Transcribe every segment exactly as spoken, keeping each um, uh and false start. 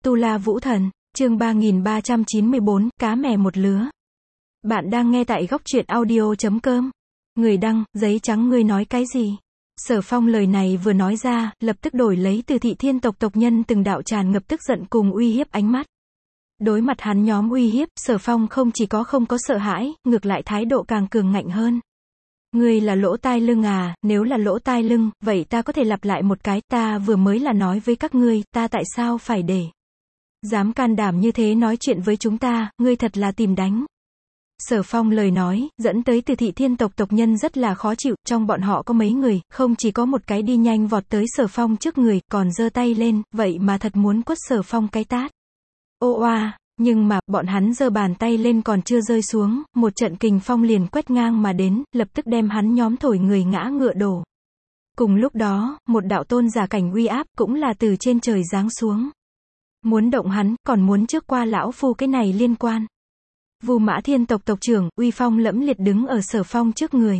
Tu La Vũ Thần, chương ba nghìn ba trăm chín mươi bốn, cá mè một lứa. Bạn đang nghe tại góc truyện audio chấm com. Người đăng, giấy trắng ngươi nói cái gì? Sở Phong lời này vừa nói ra, lập tức đổi lấy từ thị thiên tộc tộc nhân từng đạo tràn ngập tức giận cùng uy hiếp ánh mắt. Đối mặt hắn nhóm uy hiếp, Sở Phong không chỉ có không có sợ hãi, ngược lại thái độ càng cường ngạnh hơn. Ngươi là lỗ tai lưng à, nếu là lỗ tai lưng, vậy ta có thể lặp lại một cái, ta vừa mới là nói với các ngươi, ta tại sao phải để dám can đảm như thế nói chuyện với chúng ta, ngươi thật là tìm đánh. Sở Phong lời nói, dẫn tới từ thị thiên tộc tộc nhân rất là khó chịu, trong bọn họ có mấy người, không chỉ có một cái đi nhanh vọt tới Sở Phong trước người, còn giơ tay lên, vậy mà thật muốn quất Sở Phong cái tát. Ô oa, nhưng mà, bọn hắn giơ bàn tay lên còn chưa rơi xuống, một trận kình phong liền quét ngang mà đến, lập tức đem hắn nhóm thổi người ngã ngựa đổ. Cùng lúc đó, một đạo tôn giả cảnh uy áp, cũng là từ trên trời giáng xuống. Muốn động hắn, còn muốn trước qua lão phu cái này liên quan. Vu Mã Thiên tộc tộc trưởng, uy phong lẫm liệt đứng ở Sở Phong trước người.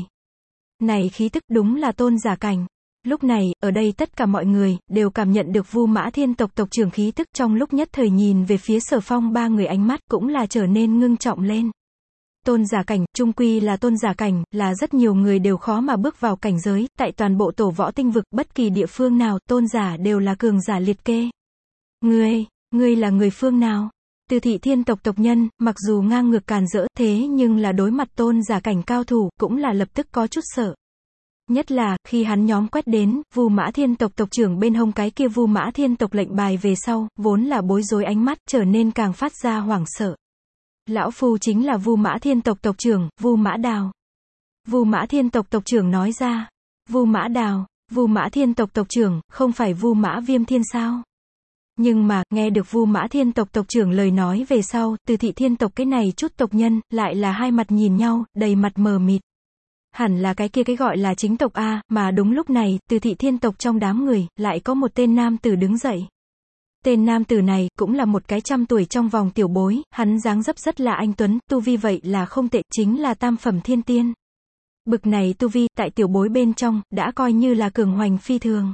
Này khí tức đúng là tôn giả cảnh. Lúc này, ở đây tất cả mọi người, đều cảm nhận được Vu Mã Thiên tộc tộc trưởng khí tức, trong lúc nhất thời nhìn về phía Sở Phong ba người ánh mắt, cũng là trở nên ngưng trọng lên. Tôn giả cảnh, chung quy là tôn giả cảnh, là rất nhiều người đều khó mà bước vào cảnh giới, tại toàn bộ tổ võ tinh vực, bất kỳ địa phương nào, tôn giả đều là cường giả liệt kê. Ngươi, ngươi là người phương nào? Từ thị thiên tộc tộc nhân, mặc dù ngang ngược càn rỡ, thế nhưng là đối mặt tôn giả cảnh cao thủ, cũng là lập tức có chút sợ. Nhất là, khi hắn nhóm quét đến, Vu Mã Thiên tộc tộc trưởng bên hông cái kia Vu Mã Thiên tộc lệnh bài về sau, vốn là bối rối ánh mắt, trở nên càng phát ra hoảng sợ. Lão phu chính là Vu Mã Thiên tộc tộc trưởng, Vu Mã Đào. Vu Mã Thiên tộc tộc trưởng nói ra. Vu Mã Đào, Vu Mã Thiên tộc tộc trưởng, không phải Vu Mã Viêm Thiên sao? Nhưng mà, nghe được Vu Mã Thiên tộc tộc trưởng lời nói về sau, từ thị thiên tộc cái này chút tộc nhân, lại là hai mặt nhìn nhau, đầy mặt mờ mịt. Hẳn là cái kia cái gọi là chính tộc A, mà đúng lúc này, từ thị thiên tộc trong đám người, lại có một tên nam tử đứng dậy. Tên nam tử này, cũng là một cái trăm tuổi trong vòng tiểu bối, hắn dáng dấp rất là anh tuấn, tu vi vậy là không tệ, chính là tam phẩm thiên tiên. Bực này tu vi, tại tiểu bối bên trong, đã coi như là cường hoành phi thường.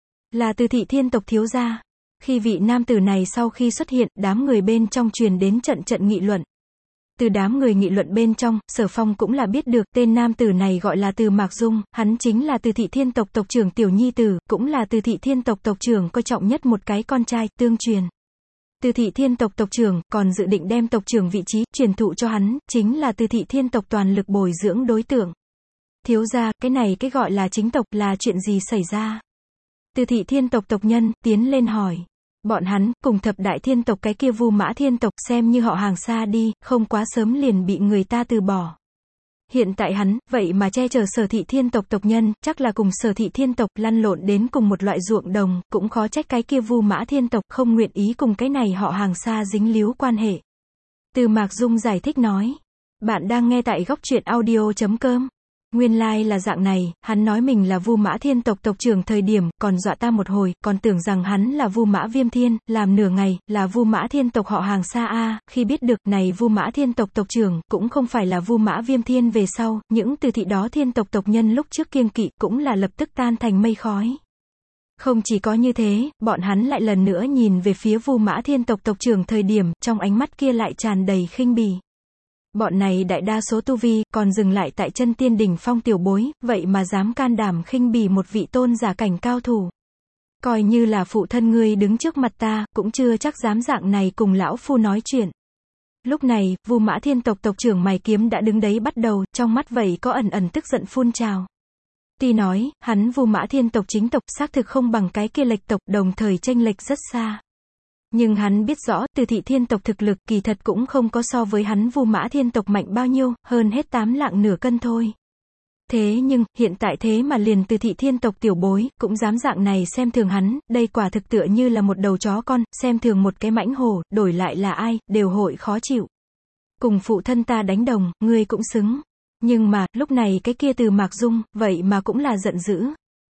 Là từ thị thiên tộc thiếu gia. Khi vị nam tử này sau khi xuất hiện, đám người bên trong truyền đến trận trận nghị luận. Từ đám người nghị luận bên trong, Sở Phong cũng là biết được, tên nam tử này gọi là Từ Mạc Dung, hắn chính là Từ thị thiên tộc tộc trưởng tiểu nhi tử, cũng là Từ thị thiên tộc tộc trưởng coi trọng nhất một cái con trai, tương truyền. Từ thị thiên tộc tộc trưởng, còn dự định đem tộc trưởng vị trí, truyền thụ cho hắn, chính là Từ thị thiên tộc toàn lực bồi dưỡng đối tượng. Thiếu gia, cái này cái gọi là chính tộc, là chuyện gì xảy ra? Từ thị thiên tộc tộc nhân, tiến lên hỏi. Bọn hắn, cùng thập đại thiên tộc cái kia Vu Mã Thiên tộc xem như họ hàng xa đi, không quá sớm liền bị người ta từ bỏ. Hiện tại hắn, vậy mà che chở Sở thị thiên tộc tộc nhân, chắc là cùng Sở thị thiên tộc lăn lộn đến cùng một loại ruộng đồng, cũng khó trách cái kia Vu Mã Thiên tộc không nguyện ý cùng cái này họ hàng xa dính líu quan hệ. Từ Mạc Dung giải thích nói. Bạn đang nghe tại góc truyện audio chấm com. Nguyên lai like là dạng này, hắn nói mình là Vu Mã Thiên tộc tộc trưởng thời điểm, còn dọa ta một hồi, còn tưởng rằng hắn là Vu Mã Viêm Thiên, làm nửa ngày, là Vu Mã Thiên tộc họ hàng xa a, khi biết được, này Vu Mã Thiên tộc tộc trưởng, cũng không phải là Vu Mã Viêm Thiên về sau, những từ thị đó thiên tộc tộc nhân lúc trước kiêng kỵ, cũng là lập tức tan thành mây khói. Không chỉ có như thế, bọn hắn lại lần nữa nhìn về phía Vu Mã Thiên tộc tộc trưởng thời điểm, trong ánh mắt kia lại tràn đầy khinh bỉ. Bọn này đại đa số tu vi, còn dừng lại tại chân tiên đỉnh phong tiểu bối, vậy mà dám can đảm khinh bỉ một vị tôn giả cảnh cao thủ. Coi như là phụ thân ngươi đứng trước mặt ta, cũng chưa chắc dám dạng này cùng lão phu nói chuyện. Lúc này, Vu Mã Thiên tộc tộc trưởng mày kiếm đã đứng đấy bắt đầu, trong mắt vậy có ẩn ẩn tức giận phun trào. Tuy nói, hắn Vu Mã Thiên tộc chính tộc xác thực không bằng cái kia lệch tộc, đồng thời chênh lệch rất xa. Nhưng hắn biết rõ, Từ thị thiên tộc thực lực, kỳ thật cũng không có so với hắn Vu Mã Thiên tộc mạnh bao nhiêu, hơn hết tám lạng nửa cân thôi. Thế nhưng, hiện tại thế mà liền Từ thị thiên tộc tiểu bối, cũng dám dạng này xem thường hắn, đây quả thực tựa như là một đầu chó con, xem thường một cái mãnh hổ, đổi lại là ai, đều hội khó chịu. Cùng phụ thân ta đánh đồng, ngươi cũng xứng. Nhưng mà, lúc này cái kia Từ Mạc Dung, vậy mà cũng là giận dữ.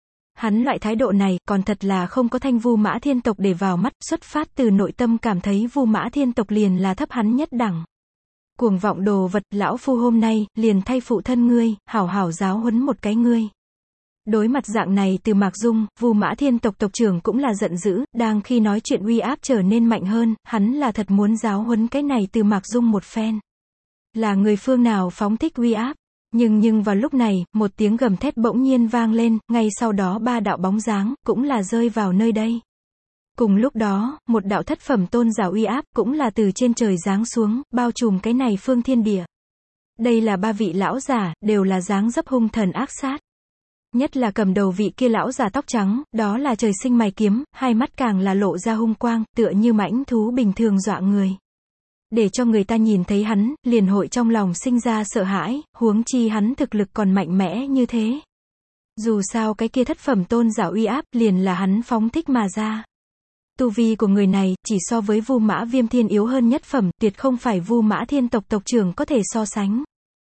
Hắn loại thái độ này, còn thật là không có thanh Vu Mã Thiên tộc để vào mắt, xuất phát từ nội tâm cảm thấy Vu Mã Thiên tộc liền là thấp hắn nhất đẳng. Cuồng vọng đồ vật, lão phu hôm nay, liền thay phụ thân ngươi, hảo hảo giáo huấn một cái ngươi. Đối mặt dạng này từ Mạc Dung, Vu Mã Thiên tộc tộc trưởng cũng là giận dữ, đang khi nói chuyện uy áp trở nên mạnh hơn, hắn là thật muốn giáo huấn cái này từ Mạc Dung một phen. Là người phương nào phóng thích uy áp? Nhưng nhưng vào lúc này, một tiếng gầm thét bỗng nhiên vang lên, ngay sau đó ba đạo bóng dáng, cũng là rơi vào nơi đây. Cùng lúc đó, một đạo thất phẩm tôn giả uy áp, cũng là từ trên trời giáng xuống, bao trùm cái này phương thiên địa. Đây là ba vị lão giả, đều là dáng dấp hung thần ác sát. Nhất là cầm đầu vị kia lão giả tóc trắng, đó là trời sinh mày kiếm, hai mắt càng là lộ ra hung quang, tựa như mãnh thú bình thường dọa người. Để cho người ta nhìn thấy hắn, liền hội trong lòng sinh ra sợ hãi, huống chi hắn thực lực còn mạnh mẽ như thế. Dù sao cái kia thất phẩm tôn giả uy áp, liền là hắn phóng thích mà ra. Tu vi của người này, chỉ so với Vu Mã Viêm Thiên yếu hơn nhất phẩm, tuyệt không phải Vu Mã Thiên tộc tộc trưởng có thể so sánh.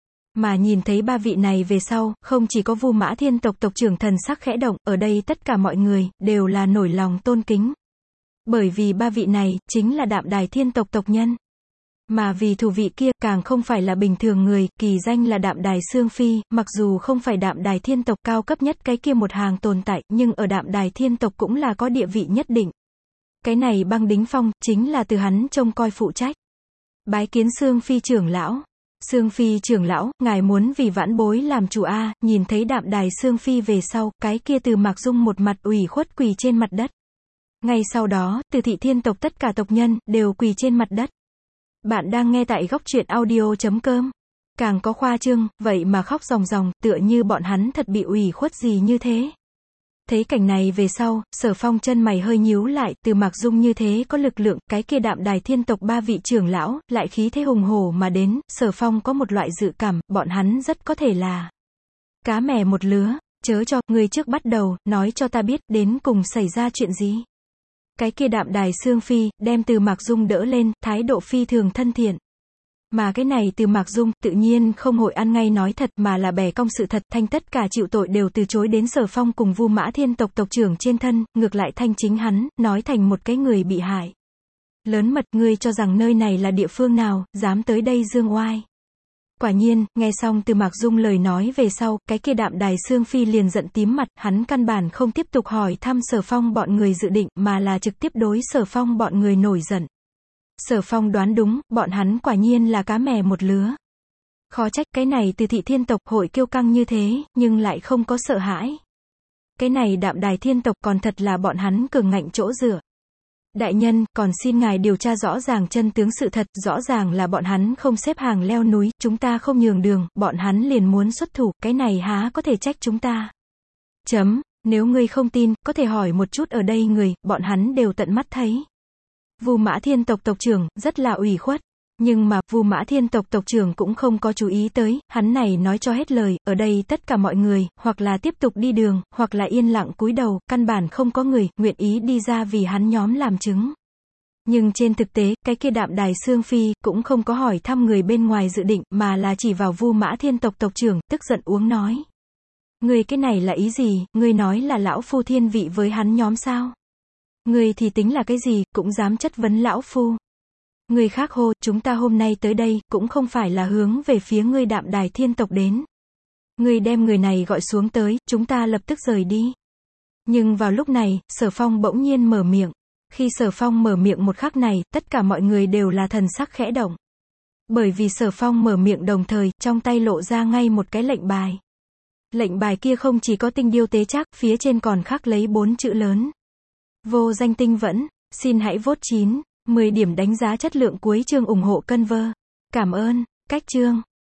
Mà nhìn thấy ba vị này về sau, không chỉ có Vu Mã Thiên tộc tộc trưởng thần sắc khẽ động, ở đây tất cả mọi người, đều là nổi lòng tôn kính. Bởi vì ba vị này, chính là Đạm Đài Thiên tộc tộc nhân. Mà vì thủ vị kia, càng không phải là bình thường người, kỳ danh là Đạm Đài Sương Phi, mặc dù không phải Đạm Đài Thiên tộc cao cấp nhất cái kia một hàng tồn tại, nhưng ở Đạm Đài Thiên tộc cũng là có địa vị nhất định. Cái này Băng Đính Phong, chính là từ hắn trông coi phụ trách. Bái kiến Sương Phi trưởng lão. Sương Phi trưởng lão, ngài muốn vì vãn bối làm chủ a? Nhìn thấy Đạm Đài Sương Phi về sau, cái kia từ Mạc Dung một mặt ủy khuất quỳ trên mặt đất. Ngay sau đó, từ Thị Thiên tộc tất cả tộc nhân, đều quỳ trên mặt đất. Bạn đang nghe tại góc truyện audio chấm com. Càng có khoa trương, vậy mà khóc ròng ròng, tựa như bọn hắn thật bị ủy khuất gì như thế. Thấy cảnh này về sau, Sở Phong chân mày hơi nhíu lại, từ Mạc Dung như thế có lực lượng, cái kia Đạm Đài Thiên tộc ba vị trưởng lão, lại khí thế hùng hổ mà đến, Sở Phong có một loại dự cảm, bọn hắn rất có thể là cá mè một lứa, chớ cho, người trước bắt đầu, nói cho ta biết, đến cùng xảy ra chuyện gì. Cái kia Đạm Đài Sương Phi, đem từ Mạc Dung đỡ lên, thái độ phi thường thân thiện. Mà cái này từ Mạc Dung, tự nhiên không hội ăn ngay nói thật mà là bẻ cong sự thật, thanh tất cả chịu tội đều từ chối đến Sở Phong cùng Vu Mã Thiên tộc tộc trưởng trên thân, ngược lại thanh chính hắn, nói thành một cái người bị hại. Lớn mật, ngươi cho rằng nơi này là địa phương nào, dám tới đây dương oai. Quả nhiên, nghe xong từ Mạc Dung lời nói về sau, cái kia Đạm Đài Sương Phi liền giận tím mặt, hắn căn bản không tiếp tục hỏi thăm Sở Phong bọn người dự định, mà là trực tiếp đối Sở Phong bọn người nổi giận. Sở Phong đoán đúng, bọn hắn quả nhiên là cá mè một lứa. Khó trách cái này từ Thị Thiên tộc hội kiêu căng như thế, nhưng lại không có sợ hãi. Cái này Đạm Đài Thiên tộc còn thật là bọn hắn cường ngạnh chỗ dựa. Đại nhân, còn xin ngài điều tra rõ ràng chân tướng sự thật, rõ ràng là bọn hắn không xếp hàng leo núi, chúng ta không nhường đường, bọn hắn liền muốn xuất thủ, cái này há có thể trách chúng ta. Chấm, nếu ngươi không tin, có thể hỏi một chút ở đây người, bọn hắn đều tận mắt thấy. Vu Mã Thiên tộc tộc trưởng, rất là ủy khuất. Nhưng mà, Vu Mã Thiên tộc tộc trưởng cũng không có chú ý tới, hắn này nói cho hết lời, ở đây tất cả mọi người, hoặc là tiếp tục đi đường, hoặc là yên lặng cúi đầu, căn bản không có người, nguyện ý đi ra vì hắn nhóm làm chứng. Nhưng trên thực tế, cái kia Đạm Đài Sương Phi, cũng không có hỏi thăm người bên ngoài dự định, mà là chỉ vào Vu Mã Thiên tộc tộc trưởng, tức giận uống nói. Người cái này là ý gì, người nói là lão phu thiên vị với hắn nhóm sao? Người thì tính là cái gì, cũng dám chất vấn lão phu. Người khác hô, chúng ta hôm nay tới đây, cũng không phải là hướng về phía ngươi Đạm Đài Thiên tộc đến. Ngươi đem người này gọi xuống tới, chúng ta lập tức rời đi. Nhưng vào lúc này, Sở Phong bỗng nhiên mở miệng. Khi Sở Phong mở miệng một khắc này, tất cả mọi người đều là thần sắc khẽ động. Bởi vì Sở Phong mở miệng đồng thời, trong tay lộ ra ngay một cái lệnh bài. Lệnh bài kia không chỉ có tinh điêu tế trác, phía trên còn khắc lấy bốn chữ lớn. Vô danh tinh vẫn, xin hãy vote chín, mười điểm đánh giá chất lượng cuối chương ủng hộ Conver. Cảm ơn, cách chương.